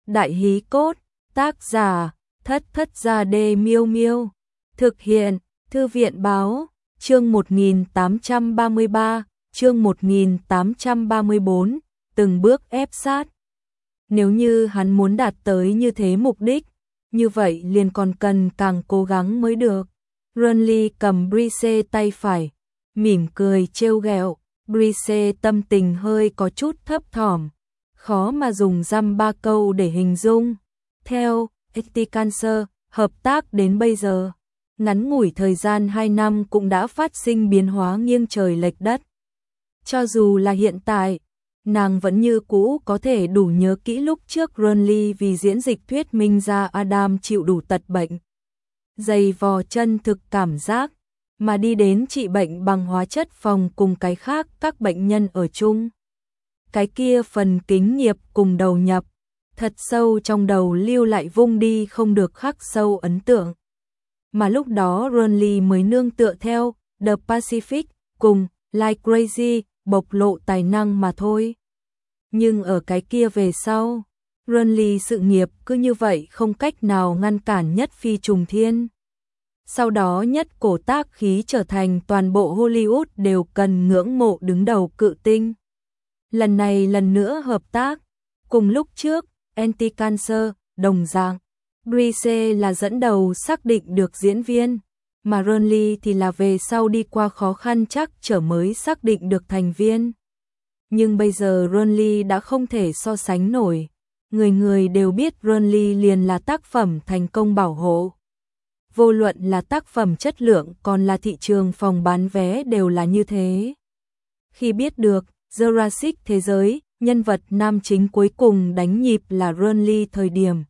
Đại hí cốt, tác giả, Thất Thất Gia Đê Miêu Miêu. Thực hiện, Thư viện báo, chương 1833, chương 1834, từng bước ép sát. Nếu như hắn muốn đạt tới như thế mục đích, như vậy liền còn cần càng cố gắng mới được. Renly cầm Brice tay phải, mỉm cười trêu ghẹo. Brice tâm tình hơi có chút thấp thỏm, khó mà dùng dăm ba câu để hình dung. Theo Eticancer, hợp tác đến bây giờ, ngắn ngủi thời gian 2 năm cũng đã phát sinh biến hóa nghiêng trời lệch đất. Cho dù là hiện tại, nàng vẫn như cũ có thể đủ nhớ kỹ lúc trước Renly vì diễn dịch thuyết minh ra Adam chịu đủ tật bệnh, dày vò chân thực cảm giác, mà đi đến trị bệnh bằng hóa chất phòng cùng cái khác các bệnh nhân ở chung. Cái kia phần kính nghiệp cùng đầu nhập, thật sâu trong đầu lưu lại vung đi không được khắc sâu ấn tượng. Mà lúc đó Renly mới nương tựa theo The Pacific cùng Like Crazy bộc lộ tài năng mà thôi. Nhưng ở cái kia về sau, Renly sự nghiệp cứ như vậy không cách nào ngăn cản nhất phi trùng thiên. Sau đó nhất cổ tác khí trở thành toàn bộ Hollywood đều cần ngưỡng mộ đứng đầu cự tinh. Lần này lần nữa hợp tác, cùng lúc trước, Anti-Cancer, đồng dạng. Brice là dẫn đầu xác định được diễn viên, mà Renly thì là về sau đi qua khó khăn chắc trở mới xác định được thành viên. Nhưng bây giờ Renly đã không thể so sánh nổi, người người đều biết Renly liền là tác phẩm thành công bảo hộ. Vô luận là tác phẩm chất lượng còn là thị trường phòng bán vé đều là như thế. Khi biết được Jurassic thế giới, nhân vật nam chính cuối cùng đánh nhịp là Renly thời điểm,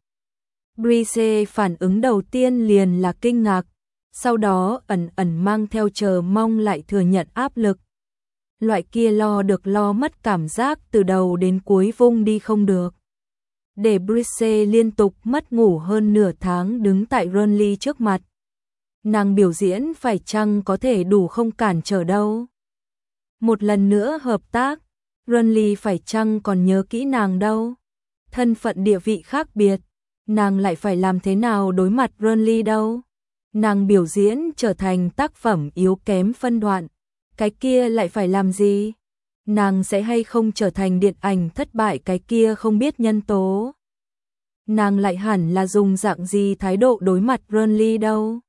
Brice phản ứng đầu tiên liền là kinh ngạc, sau đó ẩn ẩn mang theo chờ mong lại thừa nhận áp lực. Loại kia lo được lo mất cảm giác từ đầu đến cuối vung đi không được. Để Brice liên tục mất ngủ hơn nửa tháng đứng tại Renly trước mặt. Nàng biểu diễn phải chăng có thể đủ không cản trở đâu. Một lần nữa hợp tác, Renly phải chăng còn nhớ kỹ nàng đâu. Thân phận địa vị khác biệt, nàng lại phải làm thế nào đối mặt Renly đâu. Nàng biểu diễn trở thành tác phẩm yếu kém phân đoạn, cái kia lại phải làm gì? Nàng sẽ hay không trở thành điện ảnh thất bại, cái kia không biết nhân tố. Nàng lại hẳn là dùng dạng gì thái độ đối mặt Renly đâu.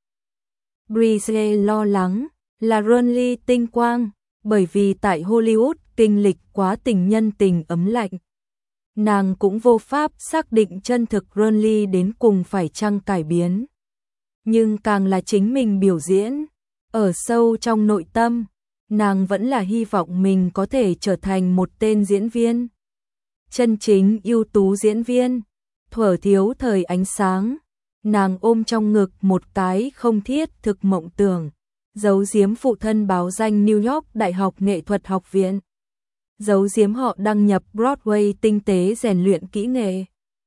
Brice lo lắng là Renly tinh quang, bởi vì tại Hollywood kinh lịch quá tình nhân tình ấm lạnh. Nàng cũng vô pháp xác định chân thực Renly đến cùng phải chăng cải biến. Nhưng càng là chính mình biểu diễn, ở sâu trong nội tâm, nàng vẫn là hy vọng mình có thể trở thành một tên diễn viên. Chân chính ưu tú diễn viên, thuở thiếu thời ánh sáng, nàng ôm trong ngực một cái không thiết thực mộng tưởng, giấu giếm phụ thân báo danh New York Đại học Nghệ thuật học viện, giấu giếm họ đăng nhập Broadway tinh tế rèn luyện kỹ nghệ.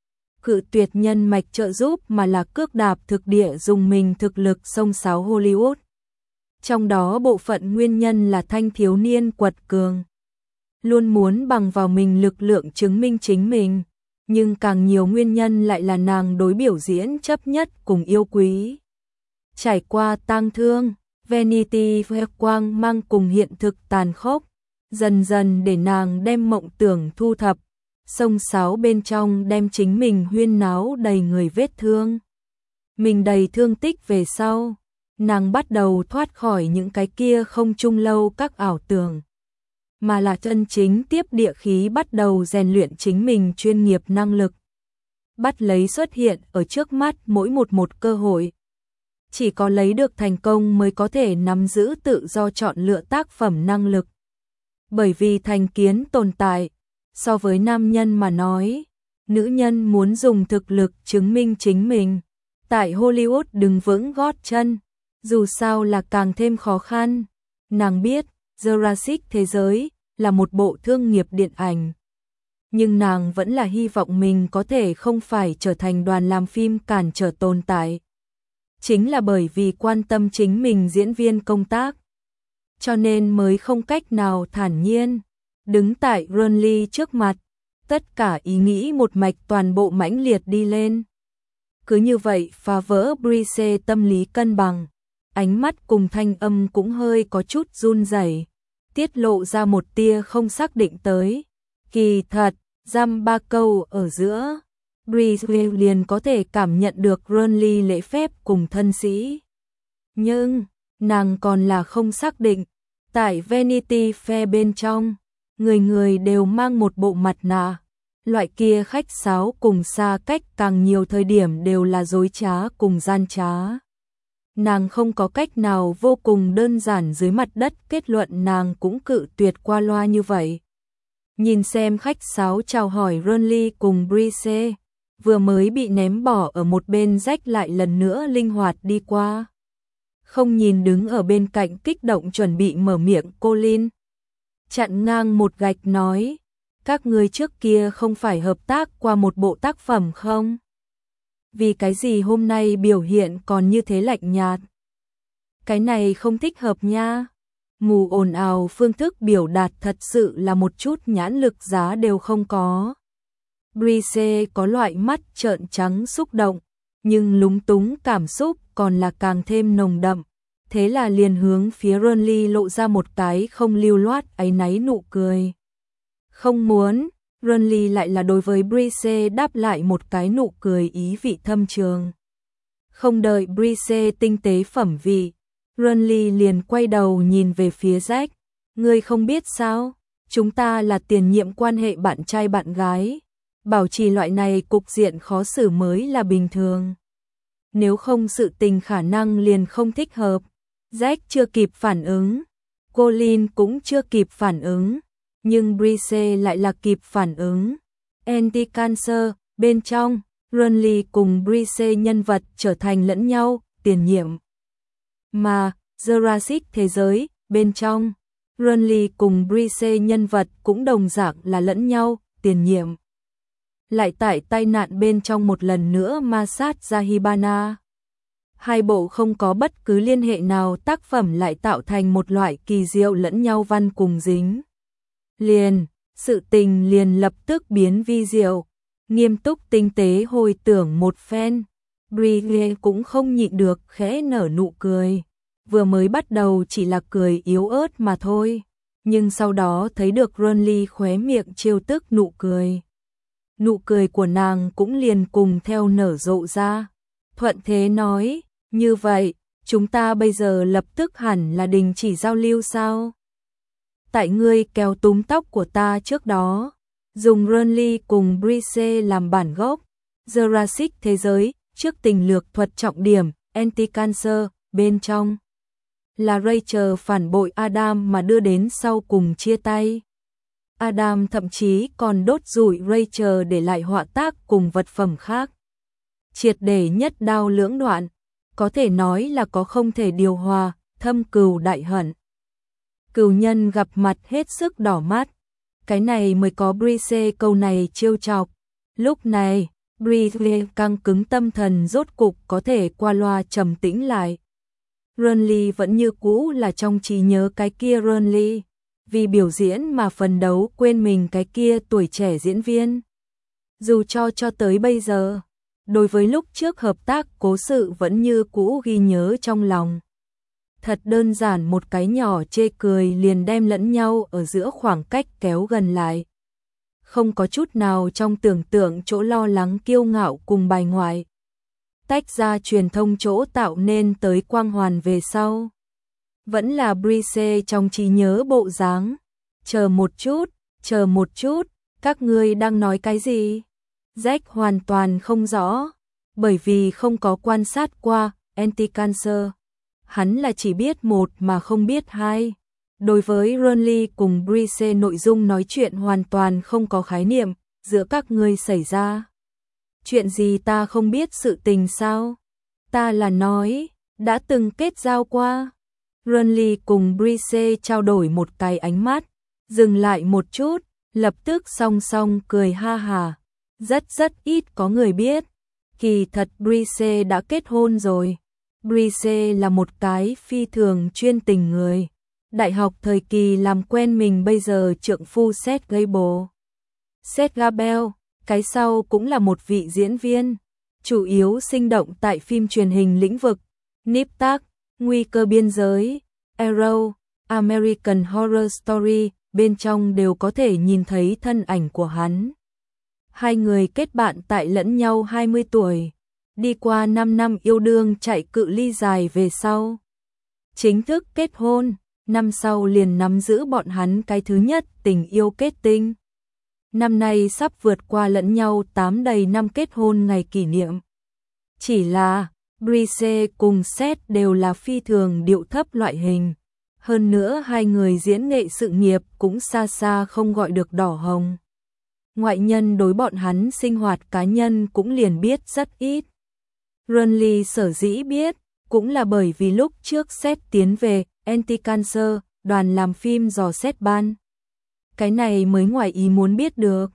Cự tuyệt nhân mạch trợ giúp mà là cước đạp thực địa dùng mình thực lực xông xáo Hollywood. Trong đó bộ phận nguyên nhân là thanh thiếu niên quật cường, luôn muốn bằng vào mình lực lượng chứng minh chính mình, nhưng càng nhiều nguyên nhân lại là nàng đối biểu diễn chấp nhất cùng yêu quý. Trải qua tang thương, Vanity Fair quang mang cùng hiện thực tàn khốc, dần dần để nàng đem mộng tưởng thu thập, xông xáo bên trong đem chính mình huyên náo đầy người vết thương. Mình đầy thương tích về sau, nàng bắt đầu thoát khỏi những cái kia không chung lâu các ảo tưởng, mà là chân chính tiếp địa khí bắt đầu rèn luyện chính mình chuyên nghiệp năng lực. Bắt lấy xuất hiện ở trước mắt mỗi một cơ hội. Chỉ có lấy được thành công mới có thể nắm giữ tự do chọn lựa tác phẩm năng lực. Bởi vì thành kiến tồn tại, so với nam nhân mà nói, nữ nhân muốn dùng thực lực chứng minh chính mình. Tại Hollywood đứng vững gót chân, dù sao là càng thêm khó khăn. Nàng biết, Jurassic thế giới là một bộ thương nghiệp điện ảnh. Nhưng nàng vẫn là hy vọng mình có thể không phải trở thành đoàn làm phim cản trở tồn tại. Chính là bởi vì quan tâm chính mình diễn viên công tác, cho nên mới không cách nào thản nhiên đứng tại Renly trước mặt, Tất cả ý nghĩ một mạch toàn bộ mãnh liệt đi lên. Cứ như vậy phá vỡ Brice tâm lý cân bằng. Ánh mắt cùng thanh âm cũng hơi có chút run rẩy, tiết lộ ra một tia không xác định tới. Kỳ thật, dăm ba câu ở giữa, Brice liền có thể cảm nhận được Renly lễ phép cùng thân sĩ. Nhưng, nàng còn là không xác định. Tại Vanity Fair bên trong, người người đều mang một bộ mặt nạ. Loại kia khách sáo cùng xa cách càng nhiều thời điểm đều là dối trá cùng gian trá. Nàng không có cách nào vô cùng đơn giản dưới mặt đất kết luận nàng cũng cự tuyệt qua loa như vậy. Nhìn xem khách sáo chào hỏi Renly cùng Brice, vừa mới bị ném bỏ ở một bên rách lại lần nữa linh hoạt đi qua. Không nhìn đứng ở bên cạnh kích động chuẩn bị mở miệng Colin. Chặn ngang một gạch nói, các ngươi trước kia không phải hợp tác qua một bộ tác phẩm không? Vì cái gì hôm nay biểu hiện còn như thế lạnh nhạt? Cái này không thích hợp nha. Mù ồn ào phương thức biểu đạt thật sự là một chút nhãn lực giá đều không có. Brice có loại mắt trợn trắng xúc động, nhưng lúng túng cảm xúc còn là càng thêm nồng đậm. Thế là liền hướng phía Renly lộ ra một cái không lưu loát áy náy nụ cười. Không muốn, Renly lại là đối với Brice đáp lại một cái nụ cười ý vị thâm trường. Không đợi Brice tinh tế phẩm vị, Renly liền quay đầu nhìn về phía Jack. Ngươi không biết sao, chúng ta là tiền nhiệm quan hệ bạn trai bạn gái. Bảo trì loại này cục diện khó xử mới là bình thường. Nếu không sự tình khả năng liền không thích hợp. Jack chưa kịp phản ứng, Colin cũng chưa kịp phản ứng, nhưng Brice lại là kịp phản ứng. Anti-Cancer, bên trong, Renly cùng Brice nhân vật trở thành lẫn nhau, tiền nhiệm. Mà, Jurassic thế giới, bên trong, Renly cùng Brice nhân vật cũng đồng dạng là lẫn nhau, tiền nhiệm. Lại tại tai nạn bên trong một lần nữa ma sát ra Hibana. Hai bộ không có bất cứ liên hệ nào tác phẩm lại tạo thành một loại kỳ diệu lẫn nhau văn cùng dính. Sự tình liền lập tức biến vi diệu, nghiêm túc tinh tế hồi tưởng một phen. Brielle cũng không nhịn được khẽ nở nụ cười. Vừa mới bắt đầu chỉ là cười yếu ớt mà thôi, nhưng sau đó thấy được Renly khóe miệng trêu tức nụ cười. Nụ cười của nàng cũng liền cùng theo nở rộ ra. Thuận thế nói, như vậy, chúng ta bây giờ lập tức hẳn là đình chỉ giao lưu sao? Tại ngươi kéo túm tóc của ta trước đó, dùng Renly cùng Brice làm bản gốc, Jurassic thế giới, trước tình lược thuật trọng điểm, Anti-Cancer, bên trong. Là Rachel phản bội Adam mà đưa đến sau cùng chia tay. Adam thậm chí còn đốt rủi Rachel để lại họa tác cùng vật phẩm khác. Triệt để nhất đao lưỡng đoạn, có thể nói là có không thể điều hòa, thâm cừu đại hận. Cừu nhân gặp mặt hết sức đỏ mắt, cái này mới có Brice câu này trêu chọc. Lúc này, Brice căng cứng tâm thần rốt cục có thể qua loa trầm tĩnh lại. Renly vẫn như cũ là trong trí nhớ cái kia Renly, vì biểu diễn mà phấn đấu quên mình cái kia tuổi trẻ diễn viên. Dù cho tới bây giờ, đối với lúc trước hợp tác cố sự vẫn như cũ ghi nhớ trong lòng. Thật đơn giản một cái nhỏ chê cười liền đem lẫn nhau ở giữa khoảng cách kéo gần lại. Không có chút nào trong tưởng tượng chỗ lo lắng kiêu ngạo cùng bài ngoại. Tách ra truyền thông chỗ tạo nên tới quang hoàn về sau. Vẫn là Brice trong trí nhớ bộ dáng. Chờ một chút, các ngươi đang nói cái gì? Jack hoàn toàn không rõ, bởi vì không có quan sát qua Anti-Cancer. Hắn là chỉ biết một mà không biết hai. Đối với Renly cùng Brice nội dung nói chuyện hoàn toàn không có khái niệm, giữa các ngươi xảy ra. Chuyện gì ta không biết sự tình sao? Ta là nói, đã từng kết giao qua. Renly cùng Brice trao đổi một cái ánh mắt, dừng lại một chút, lập tức song song cười ha hà. Rất ít có người biết, kỳ thật Brice đã kết hôn rồi. Brice là một cái phi thường chuyên tình người. Đại học thời kỳ làm quen mình bây giờ trượng phu Seth Gable. Seth Gabel, cái sau cũng là một vị diễn viên, chủ yếu sinh động tại phim truyền hình lĩnh vực, Nip Tuck, Nguy cơ biên giới, Arrow, American Horror Story, bên trong đều có thể nhìn thấy thân ảnh của hắn. Hai người kết bạn tại lẫn nhau 20 tuổi, đi qua 5 năm yêu đương chạy cự ly dài về sau. Chính thức kết hôn, năm sau liền nắm giữ bọn hắn cái thứ nhất tình yêu kết tinh. Năm nay sắp vượt qua lẫn nhau 8 đầy năm kết hôn ngày kỷ niệm. Chỉ là, Brice cùng Seth đều là phi thường điệu thấp loại hình. Hơn nữa hai người diễn nghệ sự nghiệp cũng xa xa không gọi được đỏ hồng. Ngoại nhân đối bọn hắn sinh hoạt cá nhân cũng liền biết rất ít. Runley sở dĩ biết, cũng là bởi vì lúc trước Seth tiến về Anti-Cancer, đoàn làm phim dò xét ban. Cái này mới ngoài ý muốn biết được.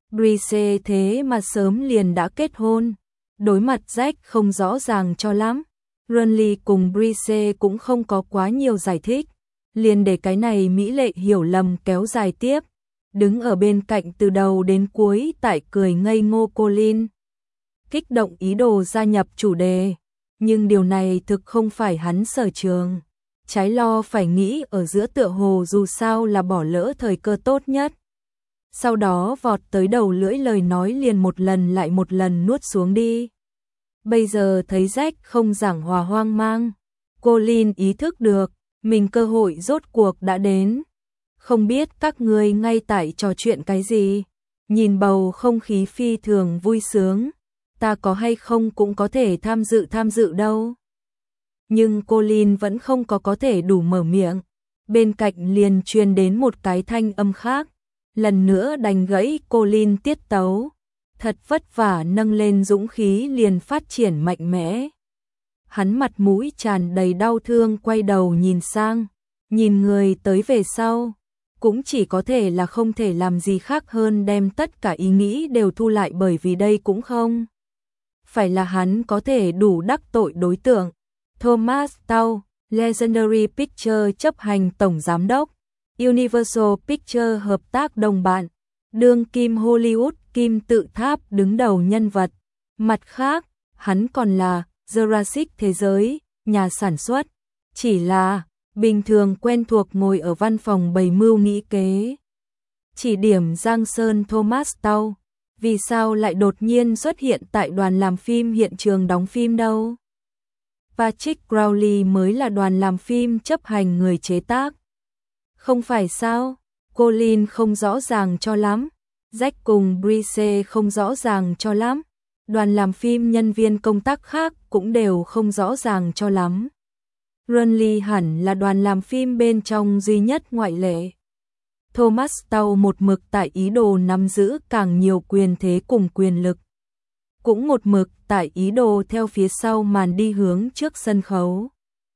Brice thế mà sớm liền đã kết hôn. Đối mặt Jack không rõ ràng cho lắm. Runley cùng Brice cũng không có quá nhiều giải thích. Liền để cái này mỹ lệ hiểu lầm kéo dài tiếp. Đứng ở bên cạnh từ đầu đến cuối tại cười ngây ngô Colin. Kích động ý đồ gia nhập chủ đề. Nhưng điều này thực không phải hắn sở trường. Trái lo phải nghĩ ở giữa tựa hồ dù sao là bỏ lỡ thời cơ tốt nhất. Sau đó vọt tới đầu lưỡi lời nói liền một lần lại một lần nuốt xuống đi. Bây giờ thấy Jack không giảng hòa hoang mang. Colin ý thức được, mình cơ hội rốt cuộc đã đến. Không biết các ngươi ngay tại trò chuyện cái gì. Nhìn bầu không khí phi thường vui sướng. Ta có hay không cũng có thể tham dự đâu. Nhưng Colin vẫn không có thể đủ mở miệng. Bên cạnh liền truyền đến một cái thanh âm khác. Lần nữa đánh gãy Colin tiết tấu. Thật vất vả nâng lên dũng khí liền phát triển mạnh mẽ. Hắn mặt mũi tràn đầy đau thương quay đầu nhìn sang. Nhìn người tới về sau. Cũng chỉ có thể là không thể làm gì khác hơn đem tất cả ý nghĩ đều thu lại bởi vì đây cũng không phải là hắn có thể đủ đắc tội đối tượng. Thomas Tao, Legendary Pictures chấp hành tổng giám đốc, Universal Pictures hợp tác đồng bạn, đương kim Hollywood kim tự tháp đứng đầu nhân vật. Mặt khác, hắn còn là Jurassic thế giới, nhà sản xuất, chỉ là bình thường quen thuộc ngồi ở văn phòng bày mưu nghĩ kế. Chỉ điểm Giang Sơn Thomas Tao, vì sao lại đột nhiên xuất hiện tại đoàn làm phim hiện trường đóng phim đâu? Patrick Crowley mới là đoàn làm phim chấp hành người chế tác. Không phải sao? Colin không rõ ràng cho lắm. Jack cùng Brice không rõ ràng cho lắm. Đoàn làm phim nhân viên công tác khác cũng đều không rõ ràng cho lắm. Runley hẳn là đoàn làm phim bên trong duy nhất ngoại lệ. Thomas Tao một mực tại ý đồ nắm giữ càng nhiều quyền thế cùng quyền lực. Cũng một mực tại ý đồ theo phía sau màn đi hướng trước sân khấu.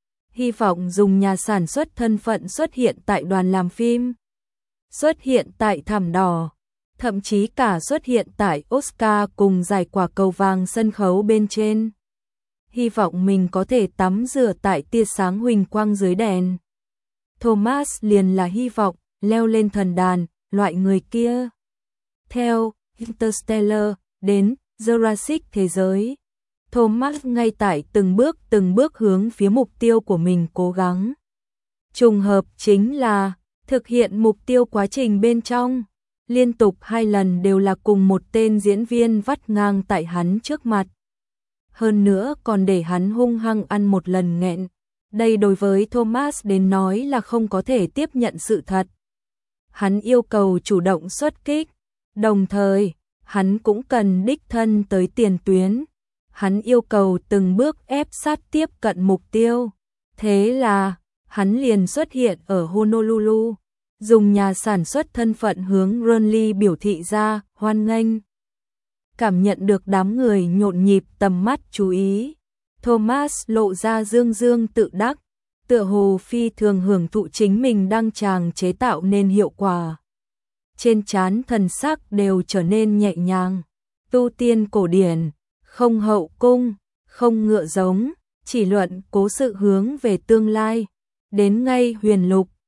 Hy vọng dùng nhà sản xuất thân phận xuất hiện tại đoàn làm phim. Xuất hiện tại thảm đỏ. Thậm chí cả xuất hiện tại Oscar cùng giải quả cầu vàng sân khấu bên trên. Hy vọng mình có thể tắm rửa tại tia sáng huỳnh quang dưới đèn. Thomas liền là hy vọng leo lên thần đàn, loại người kia. Theo Interstellar đến Jurassic thế giới, Thomas ngay tại từng bước hướng phía mục tiêu của mình cố gắng. Trùng hợp chính là thực hiện mục tiêu quá trình bên trong, liên tục 2 lần đều là cùng một tên diễn viên vắt ngang tại hắn trước mặt. Hơn nữa còn để hắn hung hăng ăn một lần nghẹn. Đây đối với Thomas đến nói là không có thể tiếp nhận sự thật. Hắn yêu cầu chủ động xuất kích, đồng thời, hắn cũng cần đích thân tới tiền tuyến. Hắn yêu cầu từng bước ép sát tiếp cận mục tiêu. Thế là, hắn liền xuất hiện ở Honolulu, dùng nhà sản xuất thân phận hướng Runley biểu thị ra, hoan nghênh. Cảm nhận được đám người nhộn nhịp tầm mắt chú ý, Thomas lộ ra dương dương tự đắc, tựa hồ phi thường hưởng thụ chính mình đang chàng chế tạo nên hiệu quả. Trên trán thần sắc đều trở nên nhẹ nhàng, tu tiên cổ điển, không hậu cung, không ngựa giống, chỉ luận cố sự hướng về tương lai, đến ngay huyền lục,